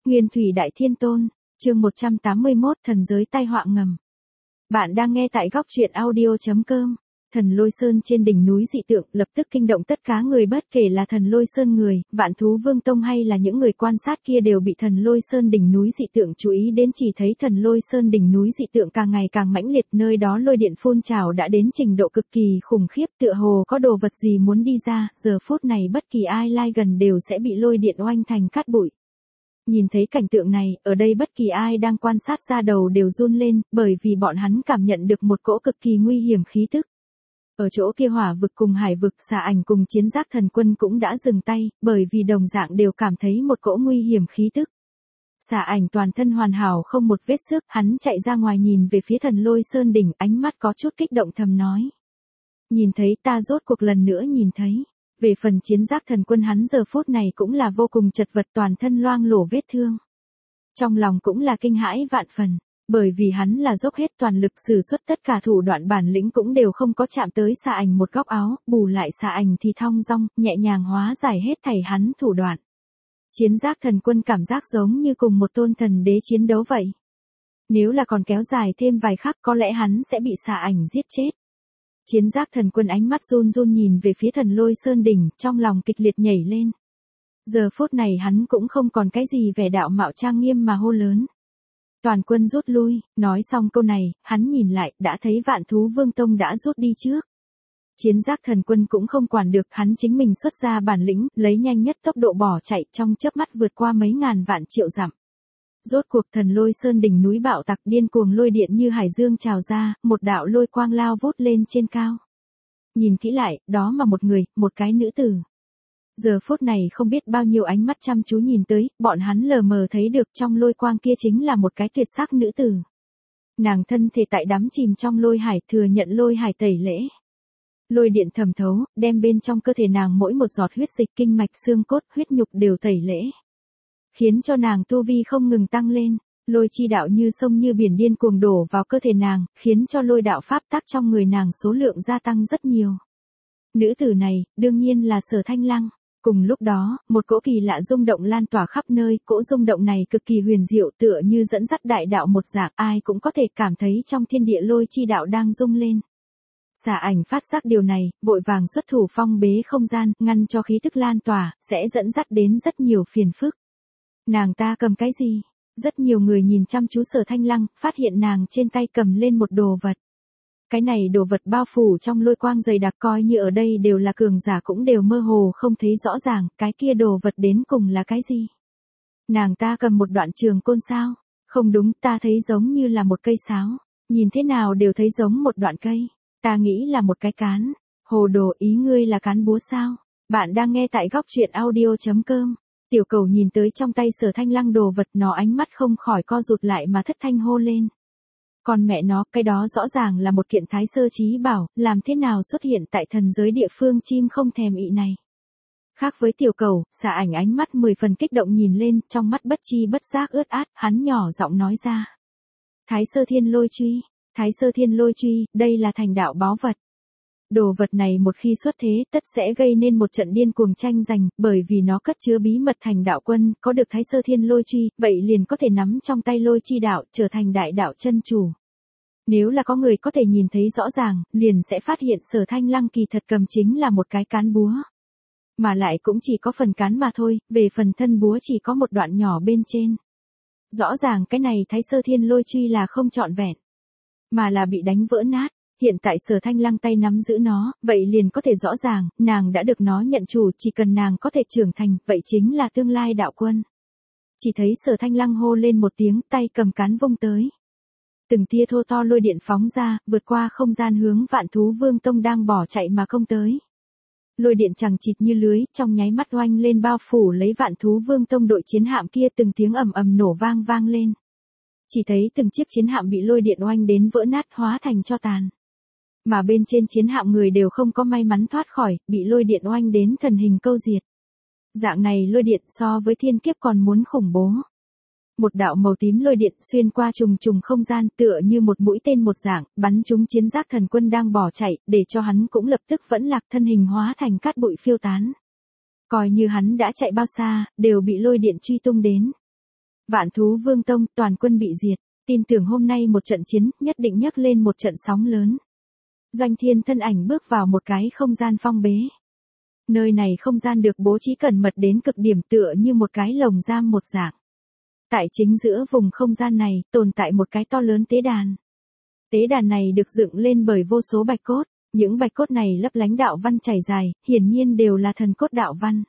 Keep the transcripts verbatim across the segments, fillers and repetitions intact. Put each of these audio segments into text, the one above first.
Nguyên thủy đại thiên tôn, chương một trăm tám mươi mốt thần giới tai họa ngầm. Bạn đang nghe tại góc truyện audio chấm com. Thần Lôi Sơn trên đỉnh núi dị tượng lập tức kinh động tất cả người, bất kể là thần Lôi Sơn người, Vạn Thú Vương Tông hay là những người quan sát kia đều bị thần Lôi Sơn đỉnh núi dị tượng chú ý đến. Chỉ thấy thần Lôi Sơn đỉnh núi dị tượng càng ngày càng mãnh liệt, nơi đó lôi điện phun trào đã đến trình độ cực kỳ khủng khiếp, tựa hồ có đồ vật gì muốn đi ra, giờ phút này bất kỳ ai lai gần đều sẽ bị lôi điện oanh thành cát bụi. Nhìn thấy cảnh tượng này, ở đây bất kỳ ai đang quan sát ra đầu đều run lên, bởi vì bọn hắn cảm nhận được một cỗ cực kỳ nguy hiểm khí tức. Ở chỗ kia hỏa vực cùng hải vực, Xà Ảnh cùng Chiến Giác Thần Quân cũng đã dừng tay, bởi vì đồng dạng đều cảm thấy một cỗ nguy hiểm khí tức. Xà Ảnh toàn thân hoàn hảo không một vết xước, hắn chạy ra ngoài nhìn về phía thần Lôi Sơn đỉnh, ánh mắt có chút kích động thầm nói. Nhìn thấy ta rốt cuộc lần nữa nhìn thấy. Về phần Chiến Giác Thần Quân, hắn giờ phút này cũng là vô cùng chật vật, toàn thân loang lổ vết thương. Trong lòng cũng là kinh hãi vạn phần, bởi vì hắn là dốc hết toàn lực sử xuất tất cả thủ đoạn bản lĩnh cũng đều không có chạm tới Xà Ảnh một góc áo, bù lại Xà Ảnh thì thong dong, nhẹ nhàng hóa giải hết thảy hắn thủ đoạn. Chiến Giác Thần Quân cảm giác giống như cùng một tôn thần đế chiến đấu vậy. Nếu là còn kéo dài thêm vài khắc có lẽ hắn sẽ bị Xà Ảnh giết chết. Chiến Giác Thần Quân ánh mắt run run nhìn về phía thần Lôi Sơn đỉnh, trong lòng kịch liệt nhảy lên. Giờ phút này hắn cũng không còn cái gì vẻ đạo mạo trang nghiêm mà hô lớn. Toàn quân rút lui, nói xong câu này, hắn nhìn lại, đã thấy Vạn Thú Vương Tông đã rút đi trước. Chiến Giác Thần Quân cũng không quản được, hắn chính mình xuất ra bản lĩnh, lấy nhanh nhất tốc độ bỏ chạy, trong chớp mắt vượt qua mấy ngàn vạn triệu dặm. Rốt cuộc thần Lôi Sơn đỉnh núi bạo tạc, điên cuồng lôi điện như hải dương trào ra, một đạo lôi quang lao vút lên trên cao. Nhìn kỹ lại, đó mà một người, một cái nữ tử. Giờ phút này không biết bao nhiêu ánh mắt chăm chú nhìn tới, bọn hắn lờ mờ thấy được trong lôi quang kia chính là một cái tuyệt sắc nữ tử. Nàng thân thể tại đắm chìm trong lôi hải, thừa nhận lôi hải tẩy lễ. Lôi điện thẩm thấu, đem bên trong cơ thể nàng mỗi một giọt huyết dịch, kinh mạch, xương cốt, huyết nhục đều tẩy lễ. Khiến cho nàng tu vi không ngừng tăng lên, lôi chi đạo như sông như biển điên cuồng đổ vào cơ thể nàng, khiến cho lôi đạo pháp tắc trong người nàng số lượng gia tăng rất nhiều. Nữ tử này, đương nhiên là Sở Thanh Lăng. Cùng lúc đó, một cỗ kỳ lạ rung động lan tỏa khắp nơi, cỗ rung động này cực kỳ huyền diệu, tựa như dẫn dắt đại đạo một dạng, ai cũng có thể cảm thấy trong thiên địa lôi chi đạo đang rung lên. Xà Ảnh phát giác điều này, vội vàng xuất thủ phong bế không gian, ngăn cho khí tức lan tỏa, sẽ dẫn dắt đến rất nhiều phiền phức. Nàng ta cầm cái gì? Rất nhiều người nhìn chăm chú Sở Thanh Lăng, phát hiện nàng trên tay cầm lên một đồ vật. Cái này đồ vật bao phủ trong lôi quang dày đặc, coi như ở đây đều là cường giả cũng đều mơ hồ không thấy rõ ràng, cái kia đồ vật đến cùng là cái gì? Nàng ta cầm một đoạn trường côn sao? Không đúng, ta thấy giống như là một cây sáo. Nhìn thế nào đều thấy giống một đoạn cây. Ta nghĩ là một cái cán. Hồ đồ, ý ngươi là cán búa sao? Bạn đang nghe tại góc truyện audio chấm com. Tiểu Cầu nhìn tới trong tay Sở Thanh Lăng đồ vật, nó ánh mắt không khỏi co rụt lại mà thất thanh hô lên. Còn mẹ nó, cái đó rõ ràng là một kiện thái sơ chí bảo, làm thế nào xuất hiện tại thần giới địa phương chim không thèm ị này. Khác với Tiểu Cầu, Xà Ảnh ánh mắt mười phần kích động nhìn lên, trong mắt bất chi bất giác ướt át, hắn nhỏ giọng nói ra. Thái sơ thiên lôi truy, thái sơ thiên lôi truy, đây là thành đạo báu vật. Đồ vật này một khi xuất thế, tất sẽ gây nên một trận điên cuồng tranh giành, bởi vì nó cất chứa bí mật thành đạo quân, có được thái sơ thiên lôi truy, vậy liền có thể nắm trong tay lôi chi đạo, trở thành đại đạo chân chủ. Nếu là có người có thể nhìn thấy rõ ràng, liền sẽ phát hiện Sở Thanh Lăng kỳ thật cầm chính là một cái cán búa. Mà lại cũng chỉ có phần cán mà thôi, về phần thân búa chỉ có một đoạn nhỏ bên trên. Rõ ràng cái này thái sơ thiên lôi truy là không trọn vẹn, mà là bị đánh vỡ nát. Hiện tại Sở Thanh Lăng tay nắm giữ nó, vậy liền có thể rõ ràng, nàng đã được nó nhận chủ, chỉ cần nàng có thể trưởng thành, vậy chính là tương lai đạo quân. Chỉ thấy Sở Thanh Lăng hô lên một tiếng, tay cầm cán vung tới. Từng tia thô to lôi điện phóng ra, vượt qua không gian hướng Vạn Thú Vương Tông đang bỏ chạy mà công tới. Lôi điện chằng chịt như lưới, trong nháy mắt oanh lên bao phủ lấy Vạn Thú Vương Tông đội chiến hạm kia, từng tiếng ầm ầm nổ vang vang lên. Chỉ thấy từng chiếc chiến hạm bị lôi điện oanh đến vỡ nát, hóa thành tro tàn. Mà bên trên chiến hạm người đều không có may mắn thoát khỏi, bị lôi điện oanh đến thần hình câu diệt. Dạng này lôi điện so với thiên kiếp còn muốn khủng bố. Một đạo màu tím lôi điện xuyên qua trùng trùng không gian, tựa như một mũi tên một dạng, bắn trúng Chiến Giác Thần Quân đang bỏ chạy, để cho hắn cũng lập tức vẫn lạc, thân hình hóa thành cát bụi phiêu tán. Coi như hắn đã chạy bao xa, đều bị lôi điện truy tung đến. Vạn Thú Vương Tông toàn quân bị diệt, tin tưởng hôm nay một trận chiến nhất định nhấc lên một trận sóng lớn. Doanh Thiên thân ảnh bước vào một cái không gian phong bế. Nơi này không gian được bố trí cẩn mật đến cực điểm tựa như một cái lồng giam một dạng. Tại chính giữa vùng không gian này tồn tại một cái to lớn tế đàn. Tế đàn này được dựng lên bởi vô số bạch cốt, những bạch cốt này lấp lánh đạo văn chảy dài, hiển nhiên đều là thần cốt đạo văn.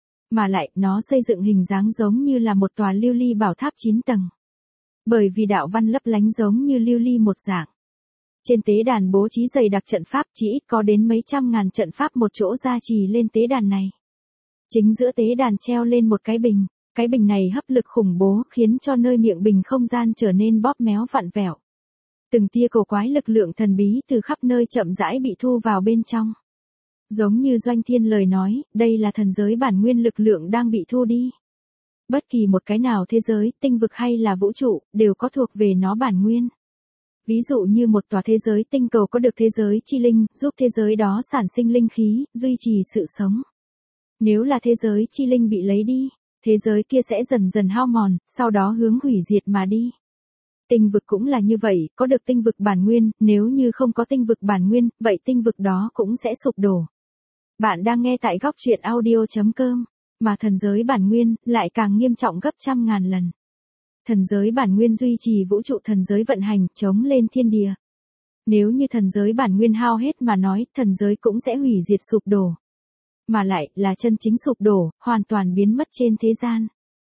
Mà lại nó xây dựng hình dáng giống như là một tòa lưu ly bảo tháp chín tầng. Bởi vì đạo văn lấp lánh giống như lưu ly một dạng. Trên tế đàn bố trí dày đặc trận pháp chỉ ít có đến mấy trăm ngàn trận pháp một chỗ gia trì lên tế đàn này. Chính giữa tế đàn treo lên một cái bình, cái bình này hấp lực khủng bố khiến cho nơi miệng bình không gian trở nên bóp méo vặn vẹo. Từng tia cổ quái lực lượng thần bí từ khắp nơi chậm rãi bị thu vào bên trong. Giống như Doanh Thiên lời nói, đây là thần giới bản nguyên lực lượng đang bị thu đi. Bất kỳ một cái nào thế giới, tinh vực hay là vũ trụ, đều có thuộc về nó bản nguyên. Ví dụ như một tòa thế giới tinh cầu có được thế giới chi linh, giúp thế giới đó sản sinh linh khí, duy trì sự sống. Nếu là thế giới chi linh bị lấy đi, thế giới kia sẽ dần dần hao mòn, sau đó hướng hủy diệt mà đi. Tinh vực cũng là như vậy, có được tinh vực bản nguyên, nếu như không có tinh vực bản nguyên, vậy tinh vực đó cũng sẽ sụp đổ. Bạn đang nghe tại góc truyện audio chấm com, mà thần giới bản nguyên lại càng nghiêm trọng gấp trăm ngàn lần. Thần giới bản nguyên duy trì vũ trụ thần giới vận hành, chống lên thiên địa. Nếu như thần giới bản nguyên hao hết mà nói, thần giới cũng sẽ hủy diệt sụp đổ. Mà lại là chân chính sụp đổ, hoàn toàn biến mất trên thế gian.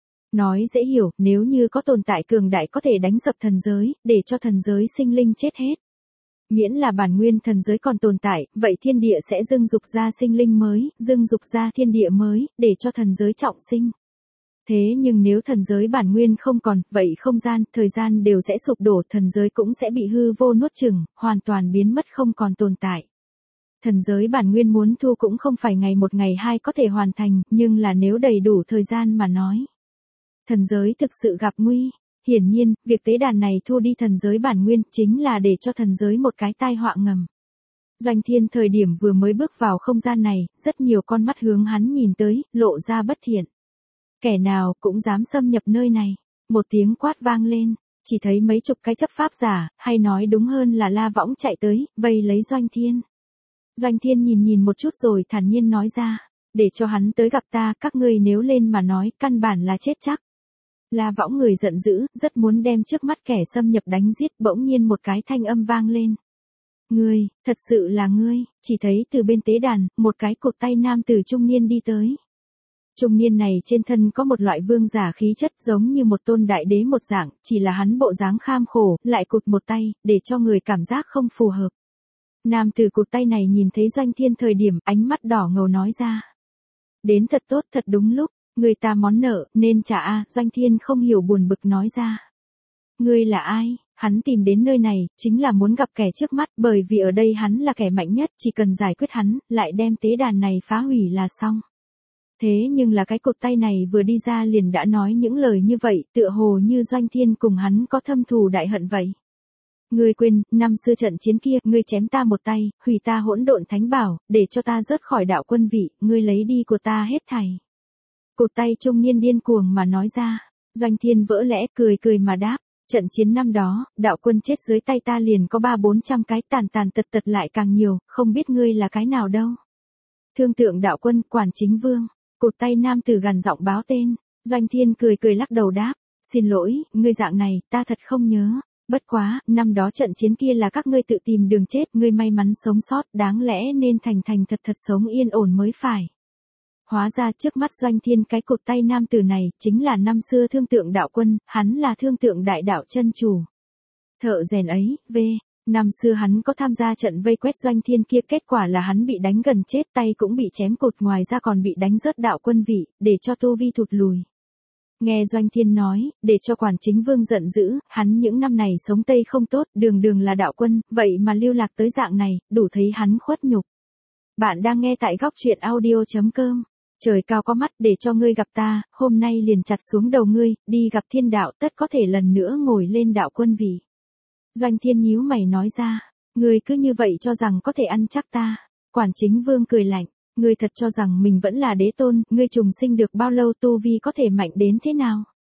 Nói dễ hiểu, nếu như có tồn tại cường đại có thể đánh sập thần giới, để cho thần giới sinh linh chết hết. Miễn là bản nguyên thần giới còn tồn tại, vậy thiên địa sẽ dưng dục ra sinh linh mới, dưng dục ra thiên địa mới, để cho thần giới trọng sinh. Thế nhưng nếu thần giới bản nguyên không còn, vậy không gian, thời gian đều sẽ sụp đổ, thần giới cũng sẽ bị hư vô nuốt chửng, hoàn toàn biến mất không còn tồn tại. Thần giới bản nguyên muốn thu cũng không phải ngày một ngày hai có thể hoàn thành, nhưng là nếu đầy đủ thời gian mà nói. Thần giới thực sự gặp nguy. Hiển nhiên, việc tế đàn này thu đi thần giới bản nguyên chính là để cho thần giới một cái tai họa ngầm. Doanh Thiên thời điểm vừa mới bước vào không gian này, rất nhiều con mắt hướng hắn nhìn tới, lộ ra bất thiện. Kẻ nào cũng dám xâm nhập nơi này. Một tiếng quát vang lên, chỉ thấy mấy chục cái chấp pháp giả, hay nói đúng hơn là La Võng chạy tới, vây lấy Doanh Thiên. Doanh Thiên nhìn nhìn một chút rồi thản nhiên nói ra, để cho hắn tới gặp ta, các ngươi nếu lên mà nói, căn bản là chết chắc. La Võng người giận dữ, rất muốn đem trước mắt kẻ xâm nhập đánh giết, bỗng nhiên một cái thanh âm vang lên. Ngươi, thật sự là ngươi, chỉ thấy từ bên tế đàn, một cái cụt tay nam tử trung niên đi tới. Trung niên này trên thân có một loại vương giả khí chất giống như một tôn đại đế một dạng, chỉ là hắn bộ dáng kham khổ, lại cụt một tay, để cho người cảm giác không phù hợp. Nam tử cụt tay này nhìn thấy Doanh Thiên thời điểm, ánh mắt đỏ ngầu nói ra. Đến thật tốt, thật đúng lúc. Người ta món nợ, nên trả a. Doanh Thiên không hiểu buồn bực nói ra. Ngươi là ai? Hắn tìm đến nơi này, chính là muốn gặp kẻ trước mắt, bởi vì ở đây hắn là kẻ mạnh nhất, chỉ cần giải quyết hắn, lại đem tế đàn này phá hủy là xong. Thế nhưng là cái cột tay này vừa đi ra liền đã nói những lời như vậy, tựa hồ như Doanh Thiên cùng hắn có thâm thù đại hận vậy. Ngươi quên, năm xưa trận chiến kia, ngươi chém ta một tay, hủy ta hỗn độn thánh bảo, để cho ta rớt khỏi đạo quân vị, ngươi lấy đi của ta hết thảy. Cụt tay trung niên điên cuồng mà nói ra. Doanh Thiên vỡ lẽ cười cười mà đáp. Trận chiến năm đó, đạo quân chết dưới tay ta liền có ba bốn trăm cái, tàn tàn tật tật lại càng nhiều, không biết ngươi là cái nào đâu. Thương tượng đạo quân, quản chính vương. Cụt tay nam tử gằn giọng báo tên. Doanh Thiên cười cười lắc đầu đáp. Xin lỗi, ngươi dạng này, ta thật không nhớ. Bất quá, năm đó trận chiến kia là các ngươi tự tìm đường chết, ngươi may mắn sống sót, đáng lẽ nên thành thành thật thật sống yên ổn mới phải. Hóa ra trước mắt Doanh Thiên cái cụt tay nam tử này, chính là năm xưa thương tượng đạo quân, hắn là thương tượng đại đạo chân chủ. Thợ rèn ấy, v. Năm xưa hắn có tham gia trận vây quét Doanh Thiên kia, kết quả là hắn bị đánh gần chết, tay cũng bị chém cụt, ngoài ra còn bị đánh rớt đạo quân vị, để cho tu vi thụt lùi. Nghe Doanh Thiên nói, để cho quản chính vương giận dữ, hắn những năm này sống tây không tốt, đường đường là đạo quân, vậy mà lưu lạc tới dạng này, đủ thấy hắn khuất nhục. Bạn đang nghe tại góc truyện audio chấm com. Trời cao có mắt, để cho ngươi gặp ta, hôm nay liền chặt xuống đầu ngươi, đi gặp thiên đạo, tất có thể lần nữa ngồi lên đạo quân vị. Doanh Thiên nhíu mày nói ra, ngươi cứ như vậy cho rằng có thể ăn chắc ta. Quản chính vương cười lạnh, ngươi thật cho rằng mình vẫn là đế tôn, ngươi trùng sinh được bao lâu, tu vi có thể mạnh đến thế nào?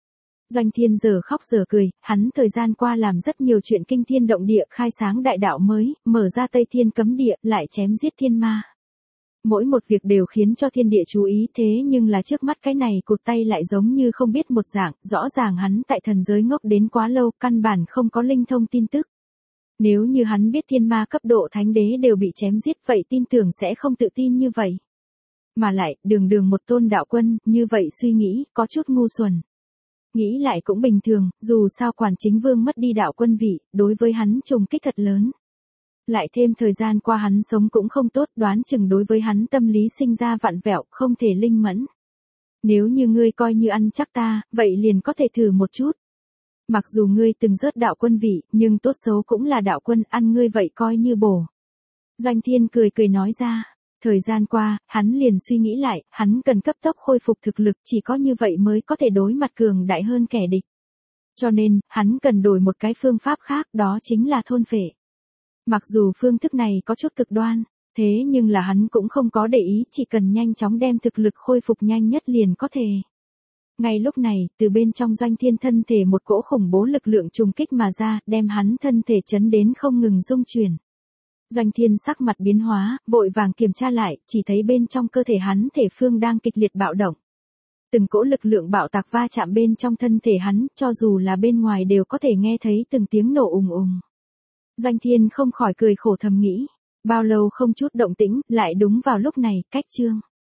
Doanh Thiên giờ khóc giờ cười, hắn thời gian qua làm rất nhiều chuyện kinh thiên động địa, khai sáng đại đạo mới, mở ra Tây Thiên cấm địa, lại chém giết thiên ma. Mỗi một việc đều khiến cho thiên địa chú ý, thế nhưng là trước mắt cái này cụt tay lại giống như không biết một dạng, rõ ràng hắn tại thần giới ngốc đến quá lâu, căn bản không có linh thông tin tức. Nếu như hắn biết thiên ma cấp độ thánh đế đều bị chém giết, vậy tin tưởng sẽ không tự tin như vậy. Mà lại, đường đường một tôn đạo quân, như vậy suy nghĩ, có chút ngu xuẩn. Nghĩ lại cũng bình thường, dù sao quản chính vương mất đi đạo quân vị, đối với hắn trùng kích thật lớn. Lại thêm thời gian qua hắn sống cũng không tốt, đoán chừng đối với hắn tâm lý sinh ra vặn vẹo, không thể linh mẫn. Nếu như ngươi coi như ăn chắc ta, vậy liền có thể thử một chút. Mặc dù ngươi từng rớt đạo quân vị, nhưng tốt xấu cũng là đạo quân, ăn ngươi vậy coi như bổ. Doanh Thiên cười cười nói ra. Thời gian qua, hắn liền suy nghĩ lại, hắn cần cấp tốc khôi phục thực lực, chỉ có như vậy mới có thể đối mặt cường đại hơn kẻ địch. Cho nên, hắn cần đổi một cái phương pháp khác, đó chính là thôn phệ. Mặc dù phương thức này có chút cực đoan, thế nhưng là hắn cũng không có để ý, chỉ cần nhanh chóng đem thực lực khôi phục nhanh nhất liền có thể. Ngay lúc này, từ bên trong Doanh Thiên thân thể một cỗ khủng bố lực lượng trùng kích mà ra, đem hắn thân thể chấn đến không ngừng rung chuyển. Doanh Thiên sắc mặt biến hóa, vội vàng kiểm tra lại, chỉ thấy bên trong cơ thể hắn thể phương đang kịch liệt bạo động. Từng cỗ lực lượng bạo tạc va chạm bên trong thân thể hắn, cho dù là bên ngoài đều có thể nghe thấy từng tiếng nổ ùng ùng. Doanh Thiên không khỏi cười khổ thầm nghĩ, bao lâu không chút động tĩnh, lại đúng vào lúc này, cách chương.